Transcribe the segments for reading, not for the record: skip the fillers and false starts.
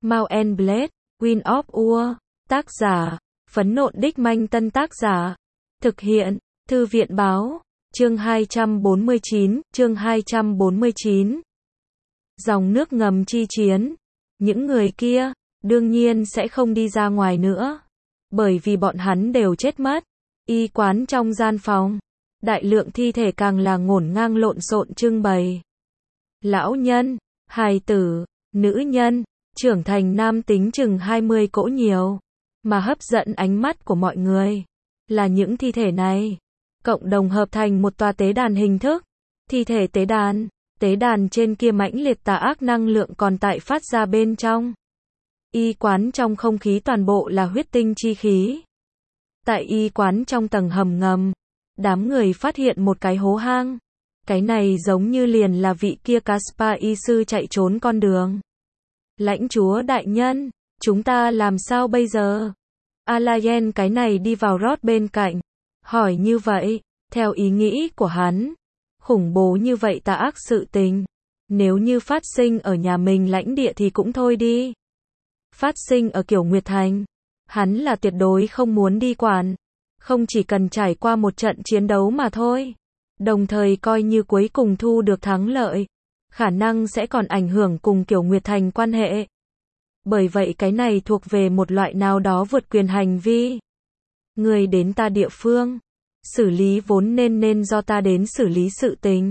Mount and Blade, Wind of Ur. Tác giả, Phấn Nộn Đích Manh. Tân tác giả, thực hiện, Thư viện Báo. Chương 249, chương 249. Dòng nước ngầm chi chiến. Những người kia, đương nhiên sẽ không đi ra ngoài nữa. Bởi vì bọn hắn đều chết mất. Y quán trong gian phòng. Đại lượng thi thể càng là ngổn ngang lộn xộn trưng bày. Lão nhân, hài tử, nữ nhân, trưởng thành nam tính chừng 20 cỗ nhiều. Mà hấp dẫn ánh mắt của mọi người là những thi thể này cộng đồng hợp thành một tòa tế đàn hình thức. Thi thể tế đàn trên kia mãnh liệt tà ác năng lượng còn tại phát ra bên trong. Y quán trong không khí toàn bộ là huyết tinh chi khí. Tại y quán trong tầng hầm ngầm, đám người phát hiện một cái hố hang. Cái này giống như liền là vị kia Caspar y sư chạy trốn con đường. Lãnh chúa đại nhân, chúng ta làm sao bây giờ? Alayen cái này đi vào Rod bên cạnh, hỏi như vậy, theo ý nghĩ của hắn, khủng bố như vậy tà ác sự tình, nếu như phát sinh ở nhà mình lãnh địa thì cũng thôi đi. Phát sinh ở Kiểu Nguyệt Thành, hắn là tuyệt đối không muốn đi quản, không chỉ cần trải qua một trận chiến đấu mà thôi, đồng thời coi như cuối cùng thu được thắng lợi, khả năng sẽ còn ảnh hưởng cùng Kiểu Nguyệt Thành quan hệ. Bởi vậy cái này thuộc về một loại nào đó vượt quyền hành vi. Người đến ta địa phương, xử lý vốn nên do ta đến xử lý sự tình.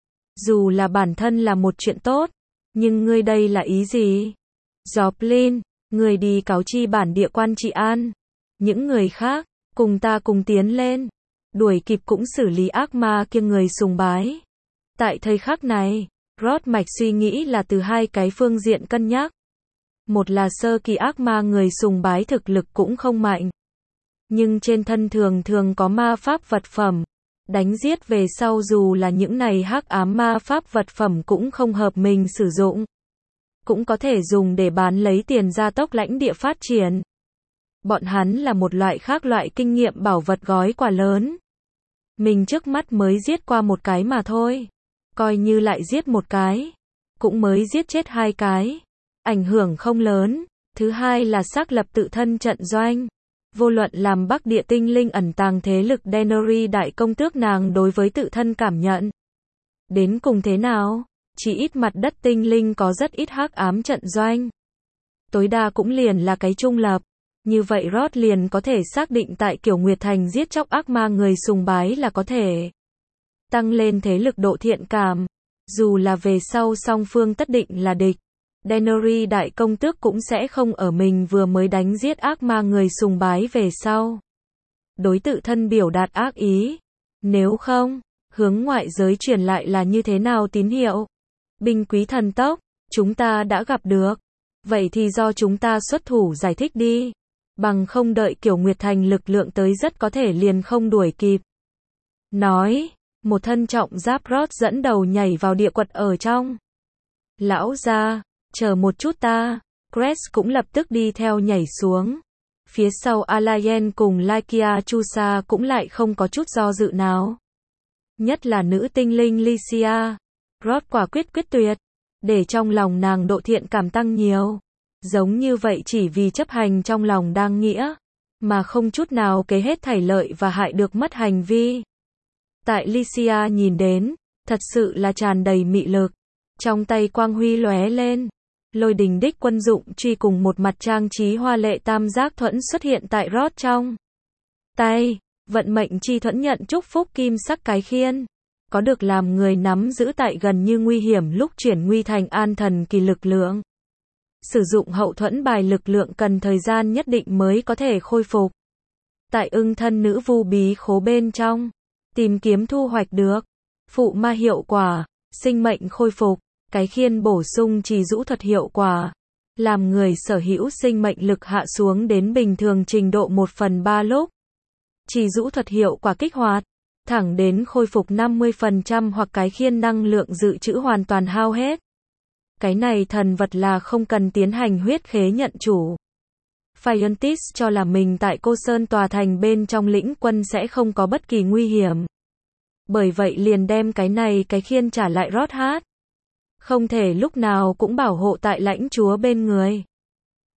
Dù là bản thân là một chuyện tốt, nhưng ngươi đây là ý gì? Joplin, người đi cáo chi bản địa quan trị an. Những người khác, cùng ta cùng tiến lên. Đuổi kịp cũng xử lý ác ma kia người sùng bái. Tại thời khắc này, Rod mạch suy nghĩ là từ hai cái phương diện cân nhắc. Một là sơ kỳ ác ma người sùng bái thực lực cũng không mạnh. Nhưng trên thân thường có ma pháp vật phẩm. Đánh giết về sau dù là những này hắc ám ma pháp vật phẩm cũng không hợp mình sử dụng. Cũng có thể dùng để bán lấy tiền gia tốc lãnh địa phát triển. Bọn hắn là một loại khác loại kinh nghiệm bảo vật gói quà lớn. Mình trước mắt mới giết qua một cái mà thôi. Coi như lại giết một cái, cũng mới giết chết hai cái. Ảnh hưởng không lớn. Thứ hai là xác lập tự thân trận doanh. Vô luận làm Bắc Địa tinh linh ẩn tàng thế lực Denori đại công tước nàng đối với tự thân cảm nhận. Đến cùng thế nào? Chỉ ít mặt đất tinh linh có rất ít hắc ám trận doanh. Tối đa cũng liền là cái trung lập. Như vậy Rod liền có thể xác định tại Kiểu Nguyệt Thành giết chóc ác ma người sùng bái là có thể tăng lên thế lực độ thiện cảm. Dù là về sau song phương tất định là địch, Denori đại công tước cũng sẽ không ở mình vừa mới đánh giết ác ma người sùng bái về sau đối tự thân biểu đạt ác ý. Nếu không, hướng ngoại giới truyền lại là như thế nào tín hiệu? Binh quý thần tốc, chúng ta đã gặp được. Vậy thì do chúng ta xuất thủ giải thích đi. Bằng không đợi Kiểu Nguyệt Thành lực lượng tới rất có thể liền không đuổi kịp. Nói, một thân trọng giáp Rod dẫn đầu nhảy vào địa quật ở trong. Lão gia, chờ một chút ta. Cress cũng lập tức đi theo nhảy xuống. Phía sau Alayen cùng Lykia Chusa cũng lại không có chút do dự nào. Nhất là nữ tinh linh Lycia. Rod quả quyết tuyệt, để trong lòng nàng độ thiện cảm tăng nhiều. Giống như vậy chỉ vì chấp hành trong lòng đang nghĩa, mà không chút nào kế hết thảy lợi và hại được mất hành vi. Tại Lycia nhìn đến, thật sự là tràn đầy mị lực. Trong tay quang huy lóe lên, lôi đình đích quân dụng truy cùng một mặt trang trí hoa lệ tam giác thuẫn xuất hiện tại Rod trong tay. Vận mệnh chi thuẫn nhận chúc phúc kim sắc cái khiên, có được làm người nắm giữ tại gần như nguy hiểm lúc chuyển nguy thành an thần kỳ lực lượng. Sử dụng hậu thuẫn bài lực lượng cần thời gian nhất định mới có thể khôi phục. Tại ưng thân nữ vu bí khố bên trong, tìm kiếm thu hoạch được phụ ma hiệu quả, sinh mệnh khôi phục, cái khiên bổ sung trì dũ thuật hiệu quả, làm người sở hữu sinh mệnh lực hạ xuống đến bình thường trình độ 1/3 lúc. Trì dũ thuật hiệu quả kích hoạt, thẳng đến khôi phục 50% hoặc cái khiên năng lượng dự trữ hoàn toàn hao hết. Cái này thần vật là không cần tiến hành huyết khế nhận chủ. Phiontis cho là mình tại Cô Sơn tòa thành bên trong lĩnh quân sẽ không có bất kỳ nguy hiểm. Bởi vậy liền đem cái khiên trả lại Rod hát. Không thể lúc nào cũng bảo hộ tại lãnh chúa bên người.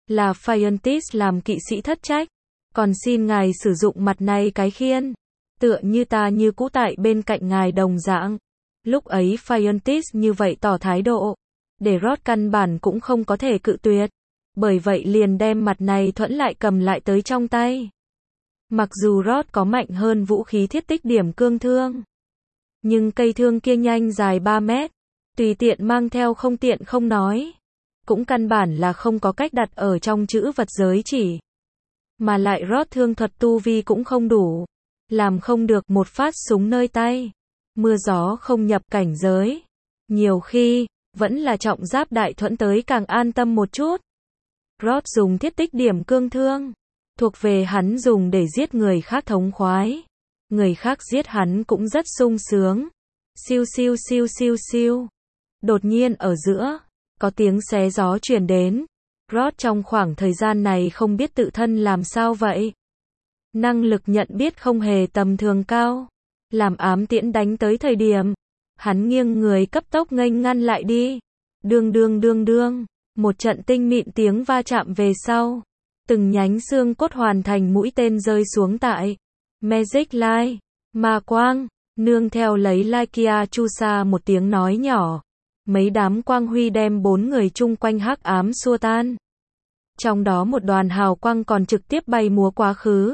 là Phiontis làm kỵ sĩ thất trách, còn xin ngài sử dụng mặt này cái khiên, tựa như ta như cũ tại bên cạnh ngài đồng dạng. Lúc ấy Phiontis như vậy tỏ thái độ, để Rod căn bản cũng không có thể cự tuyệt, bởi vậy liền đem mặt này thuẫn lại cầm lại tới trong tay. Mặc dù Rod có mạnh hơn vũ khí thiết tích điểm cương thương, nhưng cây thương kia nhanh dài 3 mét, tùy tiện mang theo không tiện không nói, cũng căn bản là không có cách đặt ở trong chữ vật giới chỉ. Mà lại Rod thương thuật tu vi cũng không đủ, làm không được một phát súng nơi tay, mưa gió không nhập cảnh giới. Nhiều khi, vẫn là trọng giáp đại thuẫn tới càng an tâm một chút. Rod dùng thiết tích điểm cương thương, thuộc về hắn dùng để giết người khác thống khoái. Người khác giết hắn cũng rất sung sướng. Siêu siêu siêu siêu siêu. Đột nhiên ở giữa, có tiếng xé gió truyền đến. Rod trong khoảng thời gian này không biết tự thân làm sao vậy. Năng lực nhận biết không hề tầm thường cao. Làm ám tiễn đánh tới thời điểm, hắn nghiêng người cấp tốc nghênh ngăn lại đi. Đương đương đương đương, một trận tinh mịn tiếng va chạm về sau. Từng nhánh xương cốt hoàn thành mũi tên rơi xuống tại Magic Light, ma quang, nương theo lấy Laikia Chusa một tiếng nói nhỏ. Mấy đám quang huy đem 4 người chung quanh hắc ám xua tan. Trong đó một đoàn hào quang còn trực tiếp bay múa quá khứ,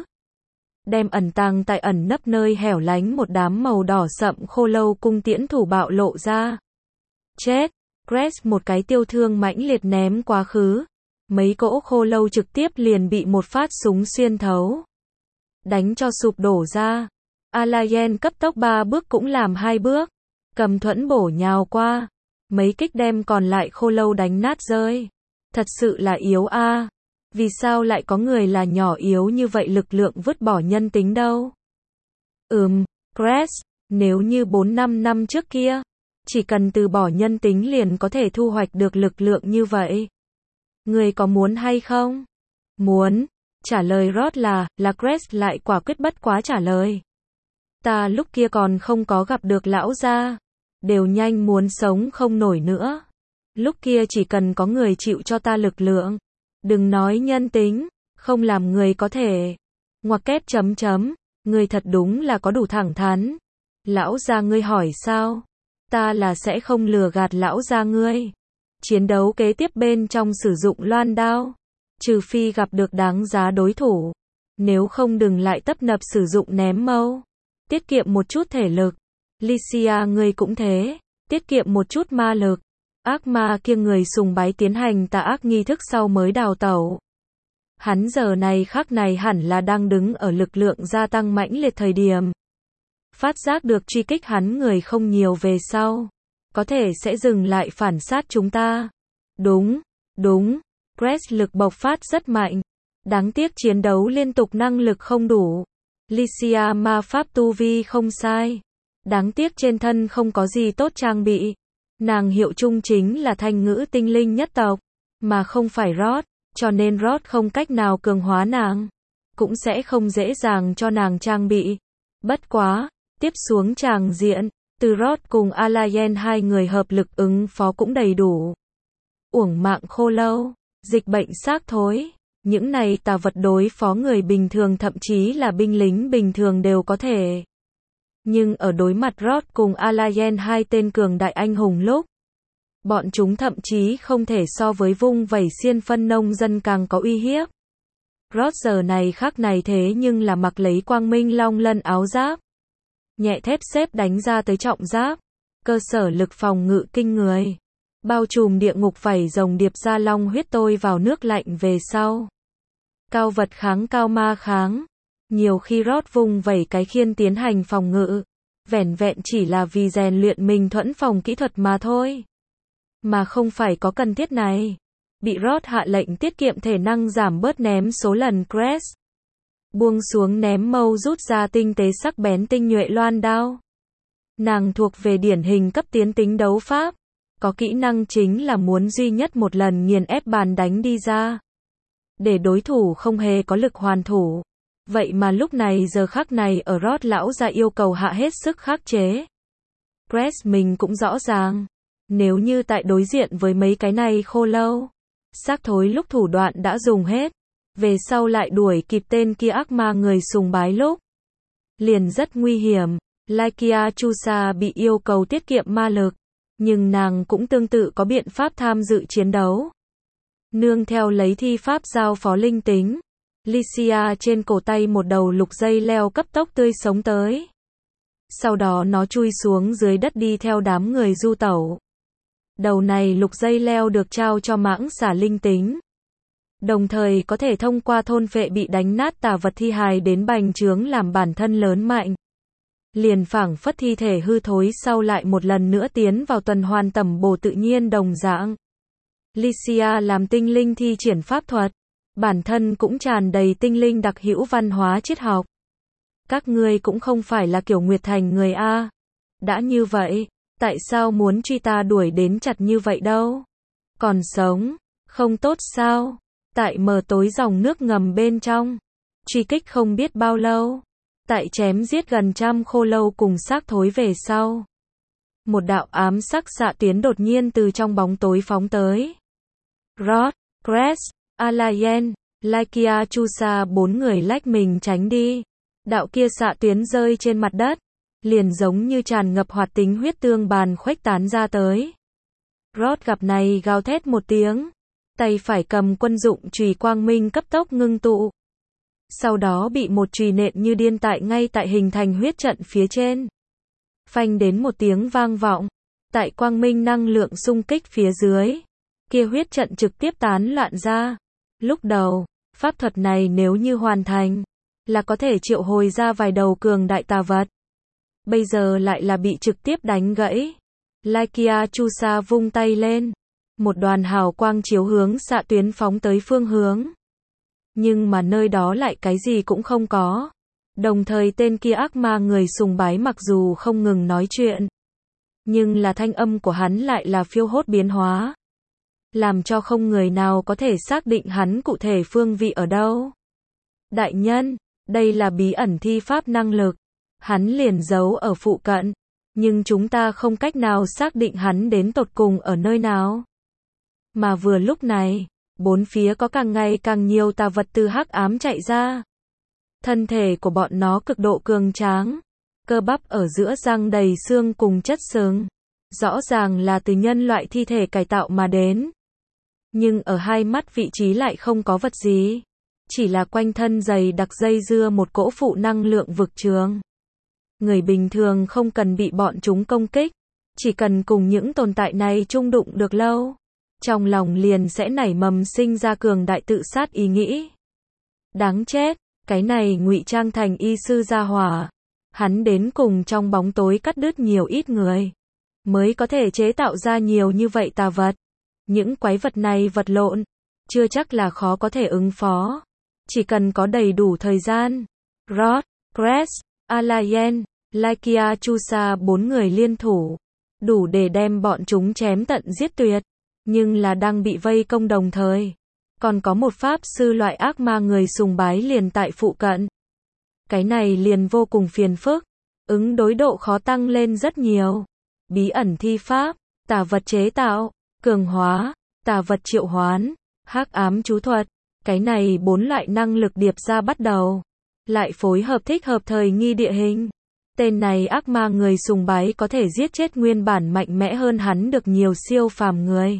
đem ẩn tàng tại ẩn nấp nơi hẻo lánh một đám màu đỏ sậm khô lâu cung tiễn thủ bạo lộ ra. Chết! Crest một cái tiêu thương mãnh liệt ném quá khứ. Mấy cỗ khô lâu trực tiếp liền bị một phát súng xuyên thấu, đánh cho sụp đổ ra. Alayen cấp tốc 3 bước cũng làm 2 bước, cầm thuẫn bổ nhào qua. Mấy kích đem còn lại khô lâu đánh nát rơi. Thật sự là yếu a. Vì sao lại có người là nhỏ yếu như vậy lực lượng vứt bỏ nhân tính đâu? Crest, nếu như 4-5 năm trước kia, chỉ cần từ bỏ nhân tính liền có thể thu hoạch được lực lượng như vậy. Người có muốn hay không? Muốn. Trả lời Rod là Crest lại quả quyết bất quá trả lời. Ta lúc kia còn không có gặp được lão gia, đều nhanh muốn sống không nổi nữa. Lúc kia chỉ cần có người chịu cho ta lực lượng, đừng nói nhân tính, không làm người có thể. Ngoặc kép chấm chấm, người thật đúng là có đủ thẳng thắn. Lão gia ngươi hỏi sao? Ta là sẽ không lừa gạt lão gia ngươi. Chiến đấu kế tiếp bên trong sử dụng loan đao, trừ phi gặp được đáng giá đối thủ, nếu không đừng lại tấp nập sử dụng ném mâu. Tiết kiệm một chút thể lực. Lycia ngươi cũng thế, tiết kiệm một chút ma lực. Ác ma kia người sùng bái tiến hành tà ác nghi thức sau mới đào tẩu. Hắn giờ này khắc này hẳn là đang đứng ở lực lượng gia tăng mãnh liệt thời điểm. Phát giác được truy kích hắn người không nhiều về sau, có thể sẽ dừng lại phản sát chúng ta. Đúng, Crest lực bộc phát rất mạnh. Đáng tiếc chiến đấu liên tục năng lực không đủ. Lycia ma pháp tu vi không sai. Đáng tiếc trên thân không có gì tốt trang bị. Nàng hiệu chung chính là thanh ngữ tinh linh nhất tộc, mà không phải Rod, cho nên Rod không cách nào cường hóa nàng, cũng sẽ không dễ dàng cho nàng trang bị. Bất quá, tiếp xuống tràng diện, từ Rod cùng Alayen hai người hợp lực ứng phó cũng đầy đủ. Uổng mạng khô lâu, dịch bệnh xác thối, những này tà vật đối phó người bình thường thậm chí là binh lính bình thường đều có thể. Nhưng ở đối mặt Rod cùng Alayen hai tên cường đại anh hùng lúc, bọn chúng thậm chí không thể so với vung vẩy xiên phân nông dân càng có uy hiếp. Rod giờ này khắc này thế nhưng là mặc lấy quang minh long lân áo giáp, nhẹ thép xếp đánh ra tới trọng giáp, cơ sở lực phòng ngự kinh người, bao trùm địa ngục vảy rồng điệp ra long huyết tôi vào nước lạnh về sau. Cao vật kháng cao ma kháng. Nhiều khi Rod vùng vẩy cái khiên tiến hành phòng ngự, vẻn vẹn chỉ là vì rèn luyện mình thuẫn phòng kỹ thuật mà thôi. Mà không phải có cần thiết này. Bị Rod hạ lệnh tiết kiệm thể năng giảm bớt ném số lần Crest. Buông xuống ném mâu rút ra tinh tế sắc bén tinh nhuệ loan đao. Nàng thuộc về điển hình cấp tiến tính đấu pháp. Có kỹ năng chính là muốn duy nhất một lần nghiền ép bàn đánh đi ra. Để đối thủ không hề có lực hoàn thủ. Vậy mà lúc này giờ khắc này ở Rod lão ra yêu cầu hạ hết sức khắc chế. Crest mình cũng rõ ràng. Nếu như tại đối diện với mấy cái này khô lâu, Xác thối lúc thủ đoạn đã dùng hết, về sau lại đuổi kịp tên kia ác ma người sùng bái lúc liền rất nguy hiểm. Lykia Chusa bị yêu cầu tiết kiệm ma lực, nhưng nàng cũng tương tự có biện pháp tham dự chiến đấu. Nương theo lấy thi pháp giao phó linh tính, Lycia trên cổ tay một đầu lục dây leo cấp tốc tươi sống tới. Sau đó nó chui xuống dưới đất đi theo đám người du tẩu. Đầu này lục dây leo được trao cho mãng xà linh tính, đồng thời có thể thông qua thôn phệ bị đánh nát tà vật thi hài đến bành trướng làm bản thân lớn mạnh. Liền phảng phất thi thể hư thối sau lại một lần nữa tiến vào tuần hoàn tẩm bổ tự nhiên đồng dạng. Lycia làm tinh linh thi triển pháp thuật, bản thân cũng tràn đầy tinh linh đặc hữu văn hóa triết học. Các ngươi cũng không phải là kiểu Nguyệt Thành người A. Đã như vậy, tại sao muốn truy ta đuổi đến chặt như vậy đâu? Còn sống, không tốt sao? Tại mờ tối dòng nước ngầm bên trong, truy kích không biết bao lâu. Tại chém giết gần trăm khô lâu cùng xác thối về sau, một đạo ám sắc xạ tuyến đột nhiên từ trong bóng tối phóng tới. Rod, Cress, Alayen, Lykia Chusa bốn người lách mình tránh đi. Đạo kia xạ tuyến rơi trên mặt đất, liền giống như tràn ngập hoạt tính huyết tương bàn khuếch tán ra tới. Rod gặp này gào thét một tiếng, tay phải cầm quân dụng chùy quang minh cấp tốc ngưng tụ. Sau đó bị một chùy nện như điên ngay tại hình thành huyết trận phía trên. Phanh đến một tiếng vang vọng, tại quang minh năng lượng xung kích phía dưới, kia huyết trận trực tiếp tán loạn ra. Lúc đầu, pháp thuật này nếu như hoàn thành, là có thể triệu hồi ra vài đầu cường đại tà vật. Bây giờ lại là bị trực tiếp đánh gãy. Lykia Chusa vung tay lên, một đoàn hào quang chiếu hướng xạ tuyến phóng tới phương hướng. Nhưng mà nơi đó lại cái gì cũng không có. Đồng thời tên kia ác ma người sùng bái mặc dù không ngừng nói chuyện, nhưng là thanh âm của hắn lại là phiêu hốt biến hóa, làm cho không người nào có thể xác định hắn cụ thể phương vị ở đâu. Đại nhân, đây là bí ẩn thi pháp năng lực. Hắn liền giấu ở phụ cận, nhưng chúng ta không cách nào xác định hắn đến tột cùng ở nơi nào. Mà vừa lúc này, bốn phía có càng ngày càng nhiều tà vật từ hắc ám chạy ra. Thân thể của bọn nó cực độ cường tráng, cơ bắp ở giữa răng đầy xương cùng chất xương, rõ ràng là từ nhân loại thi thể cải tạo mà đến. Nhưng ở hai mắt vị trí lại không có vật gì, chỉ là quanh thân dày đặc dây dưa một cỗ phụ năng lượng vực trường. Người bình thường không cần bị bọn chúng công kích, chỉ cần cùng những tồn tại này chung đụng được lâu, trong lòng liền sẽ nảy mầm sinh ra cường đại tự sát ý nghĩ. Đáng chết, cái này ngụy trang thành y sư gia hỏa, hắn đến cùng trong bóng tối cắt đứt nhiều ít người, mới có thể chế tạo ra nhiều như vậy tà vật. Những quái vật này vật lộn, chưa chắc là khó có thể ứng phó, chỉ cần có đầy đủ thời gian. Rod, Cress, Alayen, Lykia Chusa bốn người liên thủ, đủ để đem bọn chúng chém tận giết tuyệt. Nhưng là đang bị vây công đồng thời, còn có một pháp sư loại ác ma người sùng bái liền tại phụ cận. Cái này liền vô cùng phiền phức, ứng đối độ khó tăng lên rất nhiều. Bí ẩn thi pháp, tà vật chế tạo, cường hóa, tà vật triệu hoán, hắc ám chú thuật, cái này bốn loại năng lực điệp ra bắt đầu, lại phối hợp thích hợp thời nghi địa hình. Tên này ác ma người sùng bái có thể giết chết nguyên bản mạnh mẽ hơn hắn được nhiều siêu phàm người.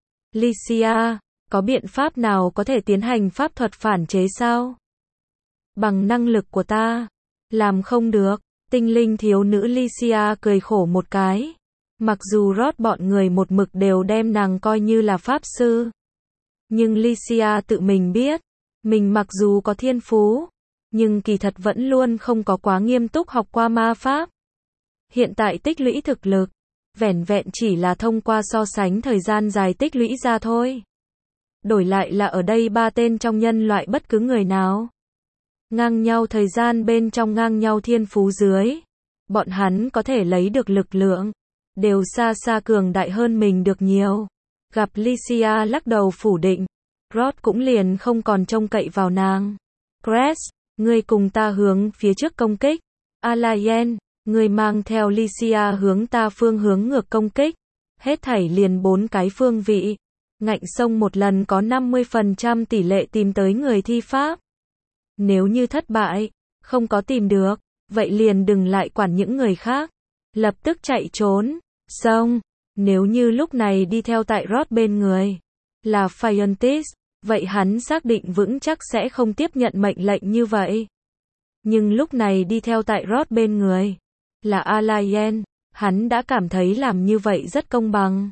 Lycia, có biện pháp nào có thể tiến hành pháp thuật phản chế sao? Bằng năng lực của ta, làm không được. Tinh linh thiếu nữ Lycia cười khổ một cái. Mặc dù Rod bọn người một mực đều đem nàng coi như là pháp sư, nhưng Lycia tự mình biết, mình mặc dù có thiên phú, nhưng kỳ thật vẫn luôn không có quá nghiêm túc học qua ma pháp. Hiện tại tích lũy thực lực, vẻn vẹn chỉ là thông qua so sánh thời gian dài tích lũy ra thôi. Đổi lại là ở đây ba tên trong nhân loại bất cứ người nào, ngang nhau thời gian bên trong ngang nhau thiên phú dưới, bọn hắn có thể lấy được lực lượng, đều xa xa cường đại hơn mình được nhiều. Gặp Lycia lắc đầu phủ định, Rod cũng liền không còn trông cậy vào nàng. Cress, ngươi cùng ta hướng phía trước công kích. Alayen, ngươi mang theo Lycia hướng ta phương hướng ngược công kích. Hết thảy liền 4 cái phương vị. Ngạnh sông một lần có 50% tỷ lệ tìm tới người thi pháp. Nếu như thất bại, không có tìm được, vậy liền đừng lại quản những người khác. Lập tức chạy trốn. Xong, nếu như lúc này đi theo tại Roth bên người là Fiontis, vậy hắn xác định vững chắc sẽ không tiếp nhận mệnh lệnh như vậy. Nhưng lúc này đi theo tại Roth bên người là Alayen, hắn đã cảm thấy làm như vậy rất công bằng.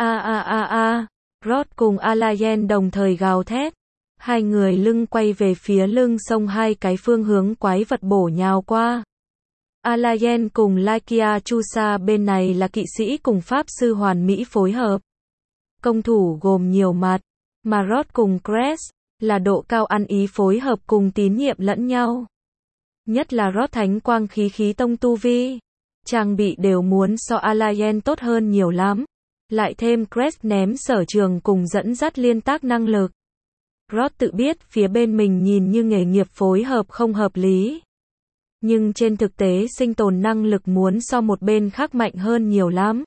Roth cùng Alayen đồng thời gào thét. Hai người lưng quay về phía lưng sông, hai cái phương hướng quái vật bổ nhào qua. Alayen cùng Lykia Chusa bên này là kỵ sĩ cùng pháp sư hoàn mỹ phối hợp. Công thủ gồm nhiều mặt, mà Roth cùng Cress là độ cao ăn ý phối hợp cùng tín nhiệm lẫn nhau. Nhất là Roth thánh quang khí tông tu vi, trang bị đều muốn so Alayen tốt hơn nhiều lắm. Lại thêm Cress ném sở trường cùng dẫn dắt liên tác năng lực. Roth tự biết phía bên mình nhìn như nghề nghiệp phối hợp không hợp lý. Nhưng trên thực tế sinh tồn năng lực muốn so một bên khác mạnh hơn nhiều lắm.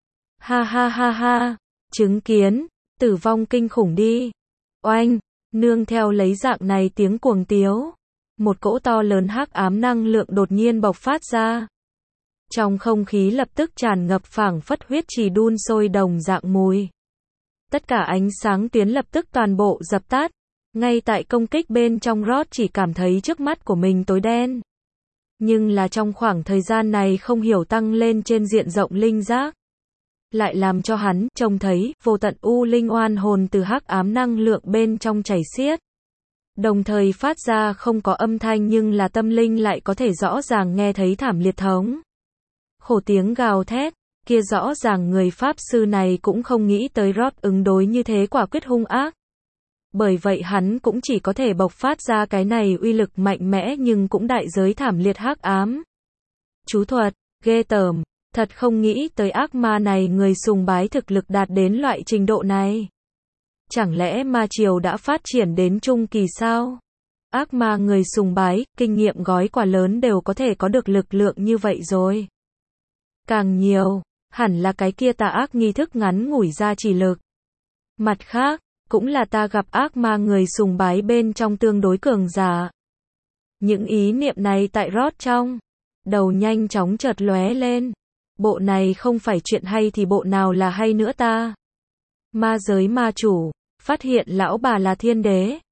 Ha, chứng kiến, tử vong kinh khủng đi. Oanh, nương theo lấy dạng này tiếng cuồng tiếu. Một cỗ to lớn hắc ám năng lượng đột nhiên bộc phát ra. Trong không khí lập tức tràn ngập phảng phất huyết trì đun sôi đồng dạng mùi. Tất cả ánh sáng tuyến lập tức toàn bộ dập tắt. Ngay tại công kích bên trong Roth chỉ cảm thấy trước mắt của mình tối đen. Nhưng là trong khoảng thời gian này không hiểu tăng lên trên diện rộng linh giác. Lại làm cho hắn trông thấy vô tận u linh oan hồn từ hắc ám năng lượng bên trong chảy xiết. Đồng thời phát ra không có âm thanh nhưng là tâm linh lại có thể rõ ràng nghe thấy thảm liệt thống. Khổ tiếng gào thét, kia rõ ràng người pháp sư này cũng không nghĩ tới Roth ứng đối như thế quả quyết hung ác. Bởi vậy hắn cũng chỉ có thể bộc phát ra cái này uy lực mạnh mẽ nhưng cũng đại giới thảm liệt hắc ám. Chú thuật, ghê tởm, thật không nghĩ tới ác ma này người sùng bái thực lực đạt đến loại trình độ này. Chẳng lẽ ma triều đã phát triển đến trung kỳ sao? Ác ma người sùng bái, kinh nghiệm gói quà lớn đều có thể có được lực lượng như vậy rồi. Càng nhiều, hẳn là cái kia tà ác nghi thức ngắn ngủi ra chỉ lực. Mặt khác, cũng là ta gặp ác ma người sùng bái bên trong tương đối cường giả. Những ý niệm này tại Roth trong đầu nhanh chóng chợt lóe lên. Bộ này không phải chuyện hay thì bộ nào là hay nữa ta? Ma giới ma chủ, phát hiện lão bà là thiên đế.